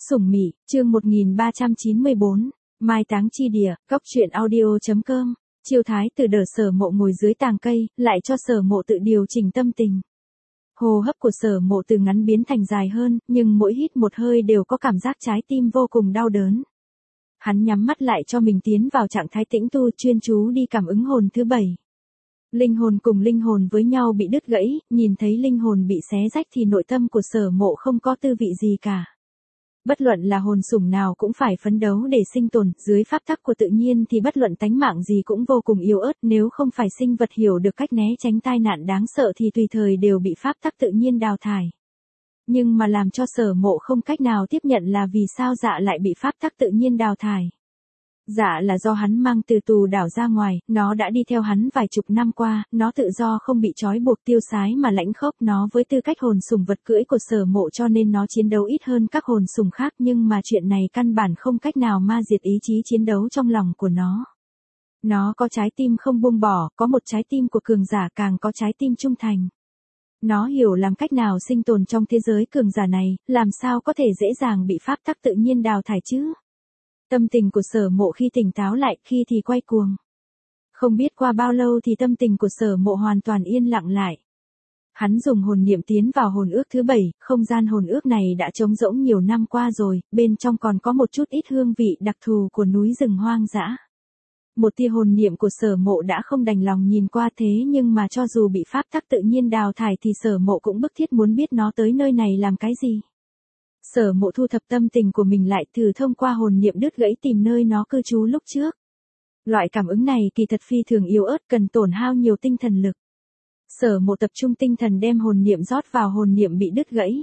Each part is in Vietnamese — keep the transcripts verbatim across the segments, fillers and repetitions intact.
Sủng Mị, chương một nghìn ba trăm chín mươi bốn, Mai táng chi địa, góc truyện audio chấm com. Chiêu thái tử đỡ Sở Mộ ngồi dưới tàng cây, lại cho Sở Mộ tự điều chỉnh tâm tình. Hô hấp của Sở Mộ từ ngắn biến thành dài hơn, nhưng mỗi hít một hơi đều có cảm giác trái tim vô cùng đau đớn. Hắn nhắm mắt lại cho mình tiến vào trạng thái tĩnh tu, chuyên chú đi cảm ứng hồn thứ bảy. Linh hồn cùng linh hồn với nhau bị đứt gãy, nhìn thấy linh hồn bị xé rách thì nội tâm của Sở Mộ không có tư vị gì cả. Bất luận là hồn sủng nào cũng phải phấn đấu để sinh tồn, dưới pháp tắc của tự nhiên thì bất luận tánh mạng gì cũng vô cùng yếu ớt, nếu không phải sinh vật hiểu được cách né tránh tai nạn đáng sợ thì tùy thời đều bị pháp tắc tự nhiên đào thải. Nhưng mà làm cho Sở Mộ không cách nào tiếp nhận là vì sao dạ lại bị pháp tắc tự nhiên đào thải. Dạ là do hắn mang từ tù đảo ra ngoài, nó đã đi theo hắn vài chục năm qua, nó tự do không bị trói buộc tiêu sái mà lãnh khốc, nó với tư cách hồn sủng vật cưỡi của Sở Mộ cho nên nó chiến đấu ít hơn các hồn sủng khác, nhưng mà chuyện này căn bản không cách nào ma diệt ý chí chiến đấu trong lòng của nó. Nó có trái tim không buông bỏ, có một trái tim của cường giả, càng có trái tim trung thành. Nó hiểu làm cách nào sinh tồn trong thế giới cường giả này, làm sao có thể dễ dàng bị pháp tắc tự nhiên đào thải chứ. Tâm tình của Sở Mộ khi tỉnh táo lại, khi thì quay cuồng. Không biết qua bao lâu thì tâm tình của Sở Mộ hoàn toàn yên lặng lại. Hắn dùng hồn niệm tiến vào hồn ước thứ bảy, không gian hồn ước này đã trống rỗng nhiều năm qua rồi, bên trong còn có một chút ít hương vị đặc thù của núi rừng hoang dã. Một tia hồn niệm của Sở Mộ đã không đành lòng nhìn qua, thế nhưng mà cho dù bị pháp tắc tự nhiên đào thải thì Sở Mộ cũng bức thiết muốn biết nó tới nơi này làm cái gì. Sở Mộ thu thập tâm tình của mình lại, thử thông qua hồn niệm đứt gãy tìm nơi nó cư trú lúc trước. Loại cảm ứng này kỳ thật phi thường yếu ớt, cần tổn hao nhiều tinh thần lực. Sở Mộ tập trung tinh thần đem hồn niệm rót vào hồn niệm bị đứt gãy.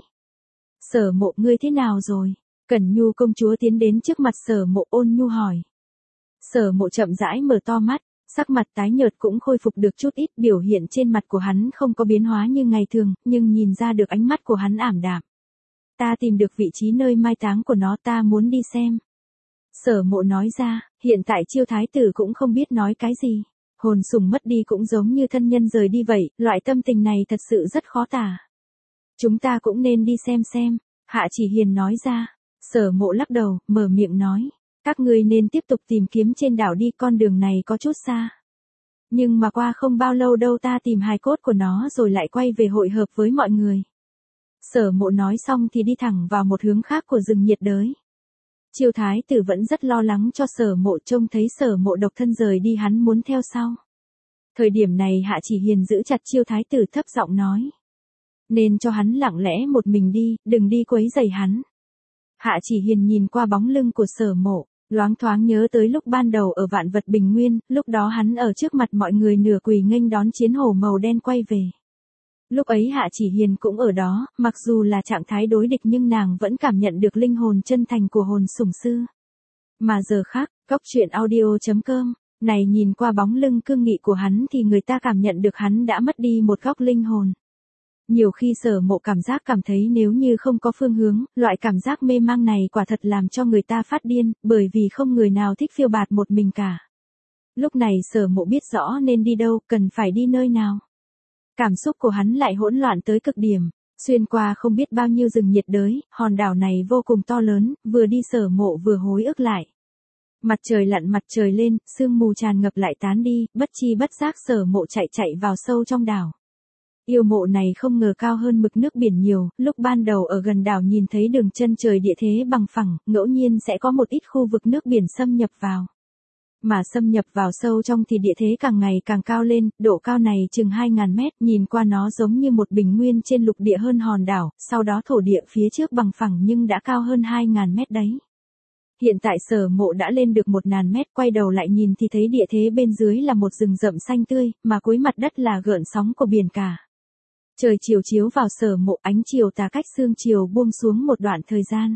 Sở Mộ, ngươi thế nào rồi? Cẩn Nhu công chúa tiến đến trước mặt Sở Mộ ôn nhu hỏi. Sở Mộ chậm rãi mở to mắt, sắc mặt tái nhợt cũng khôi phục được chút ít, biểu hiện trên mặt của hắn không có biến hóa như ngày thường, nhưng nhìn ra được ánh mắt của hắn ảm đạm. Ta tìm được vị trí nơi mai táng của nó, ta muốn đi xem. Sở Mộ nói ra, hiện tại Chiêu thái tử cũng không biết nói cái gì. Hồn sủng mất đi cũng giống như thân nhân rời đi vậy, loại tâm tình này thật sự rất khó tả. Chúng ta cũng nên đi xem xem, Hạ Chỉ Hiền nói ra. Sở Mộ lắc đầu, mở miệng nói. Các ngươi nên tiếp tục tìm kiếm trên đảo đi, con đường này có chút xa. Nhưng mà qua không bao lâu đâu ta tìm hài cốt của nó rồi lại quay về hội hợp với mọi người. Sở Mộ nói xong thì đi thẳng vào một hướng khác của rừng nhiệt đới. Chiêu thái tử vẫn rất lo lắng cho Sở Mộ, trông thấy Sở Mộ độc thân rời đi hắn muốn theo sau. Thời điểm này Hạ Chỉ Hiền giữ chặt Chiêu thái tử thấp giọng nói. Nên cho hắn lặng lẽ một mình đi, đừng đi quấy rầy hắn. Hạ Chỉ Hiền nhìn qua bóng lưng của Sở Mộ, loáng thoáng nhớ tới lúc ban đầu ở Vạn Vật Bình Nguyên, lúc đó hắn ở trước mặt mọi người nửa quỳ nghênh đón chiến hổ màu đen quay về. Lúc ấy Hạ Chỉ Hiền cũng ở đó, mặc dù là trạng thái đối địch nhưng nàng vẫn cảm nhận được linh hồn chân thành của hồn sủng sư. Mà giờ khác, góc truyện audio chấm com, này nhìn qua bóng lưng cương nghị của hắn thì người ta cảm nhận được hắn đã mất đi một góc linh hồn. Nhiều khi Sở Mộ cảm giác cảm thấy nếu như không có phương hướng, loại cảm giác mê mang này quả thật làm cho người ta phát điên, bởi vì không người nào thích phiêu bạt một mình cả. Lúc này Sở Mộ biết rõ nên đi đâu, cần phải đi nơi nào. Cảm xúc của hắn lại hỗn loạn tới cực điểm, xuyên qua không biết bao nhiêu rừng nhiệt đới, hòn đảo này vô cùng to lớn, vừa đi Sở Mộ vừa hối ức lại. Mặt trời lặn mặt trời lên, sương mù tràn ngập lại tán đi, bất chi bất giác Sở Mộ chạy chạy vào sâu trong đảo. Yêu mộ này không ngờ cao hơn mực nước biển nhiều, lúc ban đầu ở gần đảo nhìn thấy đường chân trời địa thế bằng phẳng, ngẫu nhiên sẽ có một ít khu vực nước biển xâm nhập vào. Mà xâm nhập vào sâu trong thì địa thế càng ngày càng cao lên, độ cao này chừng hai nghìn mét, nhìn qua nó giống như một bình nguyên trên lục địa hơn hòn đảo, sau đó thổ địa phía trước bằng phẳng nhưng đã cao hơn hai nghìn mét đấy. Hiện tại Sở Mộ đã lên được một nghìn mét, quay đầu lại nhìn thì thấy địa thế bên dưới là một rừng rậm xanh tươi, mà cuối mặt đất là gợn sóng của biển cả. Trời chiều chiếu vào Sở Mộ, ánh chiều tà cách sương chiều buông xuống một đoạn thời gian.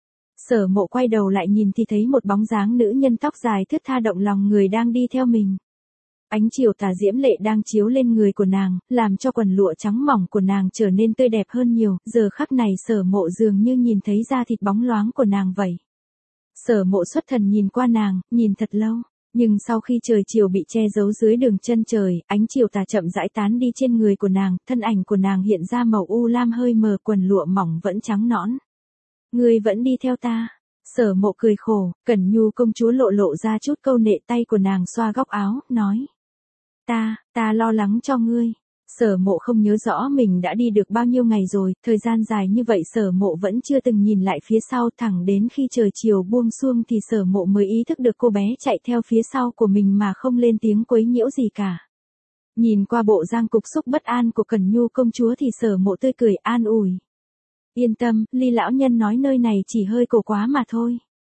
Sở Mộ quay đầu lại nhìn thì thấy một bóng dáng nữ nhân tóc dài thướt tha động lòng người đang đi theo mình. Ánh chiều tà diễm lệ đang chiếu lên người của nàng, làm cho quần lụa trắng mỏng của nàng trở nên tươi đẹp hơn nhiều, giờ khắc này Sở Mộ dường như nhìn thấy da thịt bóng loáng của nàng vậy. Sở Mộ xuất thần nhìn qua nàng, nhìn thật lâu. Nhưng sau khi trời chiều bị che giấu dưới đường chân trời, ánh chiều tà chậm rãi tán đi trên người của nàng, thân ảnh của nàng hiện ra màu u lam hơi mờ, quần lụa mỏng vẫn trắng nõn. Ngươi vẫn đi theo ta. Sở Mộ cười khổ, Cẩn Nhu công chúa lộ lộ ra chút câu nệ, tay của nàng xoa góc áo, nói. Ta, ta lo lắng cho ngươi. Sở Mộ không nhớ rõ mình đã đi được bao nhiêu ngày rồi, thời gian dài như vậy Sở Mộ vẫn chưa từng nhìn lại phía sau, thẳng đến khi trời chiều buông xuông thì Sở Mộ mới ý thức được cô bé chạy theo phía sau của mình mà không lên tiếng quấy nhiễu gì cả. Nhìn qua bộ dáng cục xúc bất an của Cẩn Nhu công chúa thì Sở Mộ tươi cười an ủi. Yên tâm, Ly lão nhân nói nơi này chỉ hơi cổ quá mà thôi.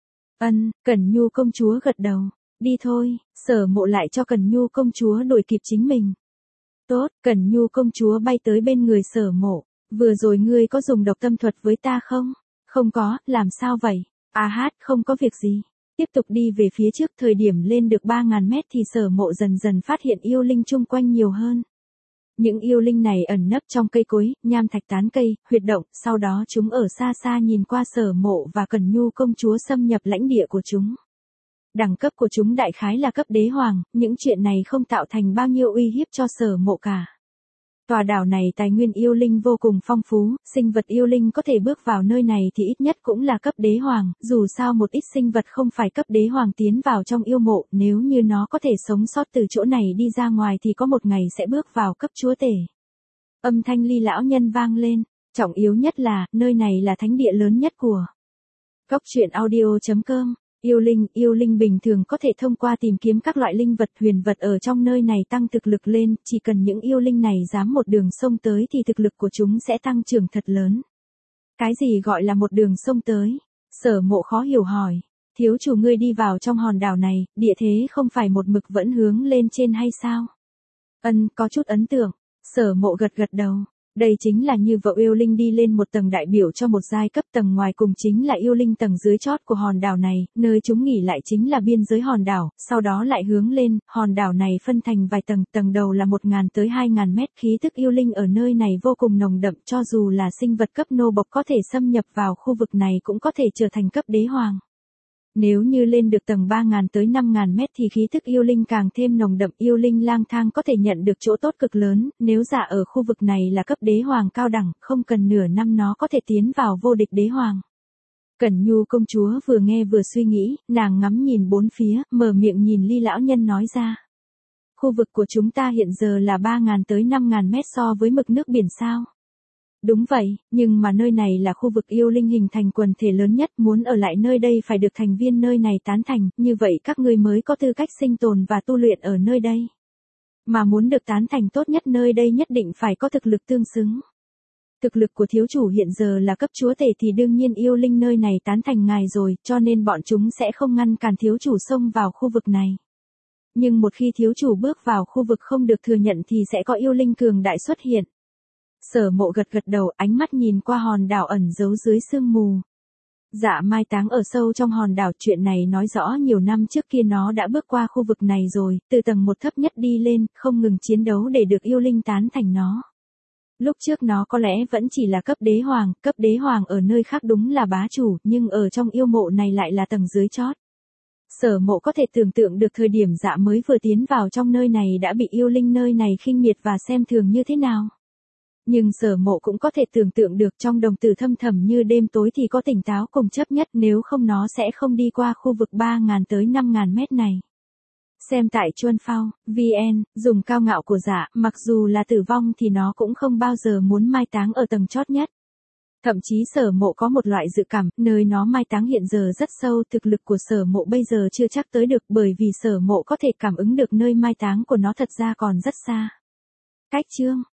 Ân, Cẩn Nhu công chúa gật đầu. Đi thôi. Sở Mộ lại cho Cẩn Nhu công chúa đuổi kịp chính mình. Tốt, Cẩn Nhu công chúa bay tới bên người Sở Mộ. Vừa rồi ngươi có dùng độc tâm thuật với ta không? Không có, làm sao vậy? À hát, không có việc gì. Tiếp tục đi về phía trước, thời điểm lên được ba ngàn mét thì Sở Mộ dần dần phát hiện yêu linh chung quanh nhiều hơn. Những yêu linh này ẩn nấp trong cây cối, nham thạch tán cây, huyệt động, sau đó chúng ở xa xa nhìn qua Sở Mộ và Cẩn Nhu công chúa xâm nhập lãnh địa của chúng. Đẳng cấp của chúng đại khái là cấp đế hoàng, những chuyện này không tạo thành bao nhiêu uy hiếp cho Sở Mộ cả. Tòa đảo này tài nguyên yêu linh vô cùng phong phú, sinh vật yêu linh có thể bước vào nơi này thì ít nhất cũng là cấp đế hoàng, dù sao một ít sinh vật không phải cấp đế hoàng tiến vào trong yêu mộ, nếu như nó có thể sống sót từ chỗ này đi ra ngoài thì có một ngày sẽ bước vào cấp chúa tể. Âm thanh Ly lão nhân vang lên, trọng yếu nhất là, nơi này là thánh địa lớn nhất của Cốc truyện audio chấm com. Yêu linh, yêu linh bình thường có thể thông qua tìm kiếm các loại linh vật huyền vật ở trong nơi này tăng thực lực lên, chỉ cần những yêu linh này dám một đường sông tới thì thực lực của chúng sẽ tăng trưởng thật lớn. Cái gì gọi là một đường sông tới? Sở Mộ khó hiểu hỏi. Thiếu chủ ngươi đi vào trong hòn đảo này, địa thế không phải một mực vẫn hướng lên trên hay sao? Ân, có chút ấn tượng. Sở Mộ gật gật đầu. Đây chính là như vợ yêu linh đi lên một tầng đại biểu cho một giai cấp, tầng ngoài cùng chính là yêu linh tầng dưới chót của hòn đảo này, nơi chúng nghỉ lại chính là biên giới hòn đảo, sau đó lại hướng lên, hòn đảo này phân thành vài tầng, tầng đầu là một nghìn tới hai nghìn mét, khí tức yêu linh ở nơi này vô cùng nồng đậm, cho dù là sinh vật cấp nô bộc có thể xâm nhập vào khu vực này cũng có thể trở thành cấp đế hoàng. Nếu như lên được tầng ba nghìn tới năm nghìn mét thì khí thức yêu linh càng thêm nồng đậm, yêu linh lang thang có thể nhận được chỗ tốt cực lớn, nếu giả ở khu vực này là cấp đế hoàng cao đẳng, không cần nửa năm nó có thể tiến vào vô địch đế hoàng. Cẩn Nhu công chúa vừa nghe vừa suy nghĩ, nàng ngắm nhìn bốn phía, mở miệng nhìn Ly lão nhân nói ra. Khu vực của chúng ta hiện giờ là ba nghìn tới năm nghìn mét so với mực nước biển sao? Đúng vậy, nhưng mà nơi này là khu vực yêu linh hình thành quần thể lớn nhất, muốn ở lại nơi đây phải được thành viên nơi này tán thành, như vậy các ngươi mới có tư cách sinh tồn và tu luyện ở nơi đây. Mà muốn được tán thành tốt nhất nơi đây nhất định phải có thực lực tương xứng. Thực lực của thiếu chủ hiện giờ là cấp chúa tể thì đương nhiên yêu linh nơi này tán thành ngài rồi, cho nên bọn chúng sẽ không ngăn cản thiếu chủ xông vào khu vực này. Nhưng một khi thiếu chủ bước vào khu vực không được thừa nhận thì sẽ có yêu linh cường đại xuất hiện. Sở Mộ gật gật đầu, ánh mắt nhìn qua hòn đảo ẩn giấu dưới sương mù. Dạ mai táng ở sâu trong hòn đảo, chuyện này nói rõ nhiều năm trước kia nó đã bước qua khu vực này rồi, từ tầng một thấp nhất đi lên, không ngừng chiến đấu để được yêu linh tán thành nó. Lúc trước nó có lẽ vẫn chỉ là cấp đế hoàng, cấp đế hoàng ở nơi khác đúng là bá chủ, nhưng ở trong yêu mộ này lại là tầng dưới chót. Sở Mộ có thể tưởng tượng được thời điểm dạ mới vừa tiến vào trong nơi này đã bị yêu linh nơi này khinh miệt và xem thường như thế nào. Nhưng Sở Mộ cũng có thể tưởng tượng được trong đồng tử thâm thẳm như đêm tối thì có tỉnh táo cùng chấp nhất, nếu không nó sẽ không đi qua khu vực ba nghìn tới năm nghìn mét này. Xem tại Chuan Phao, vê en, dùng cao ngạo của dạ, mặc dù là tử vong thì nó cũng không bao giờ muốn mai táng ở tầng chót nhất. Thậm chí Sở Mộ có một loại dự cảm, nơi nó mai táng hiện giờ rất sâu, thực lực của Sở Mộ bây giờ chưa chắc tới được, bởi vì Sở Mộ có thể cảm ứng được nơi mai táng của nó thật ra còn rất xa. Cách chương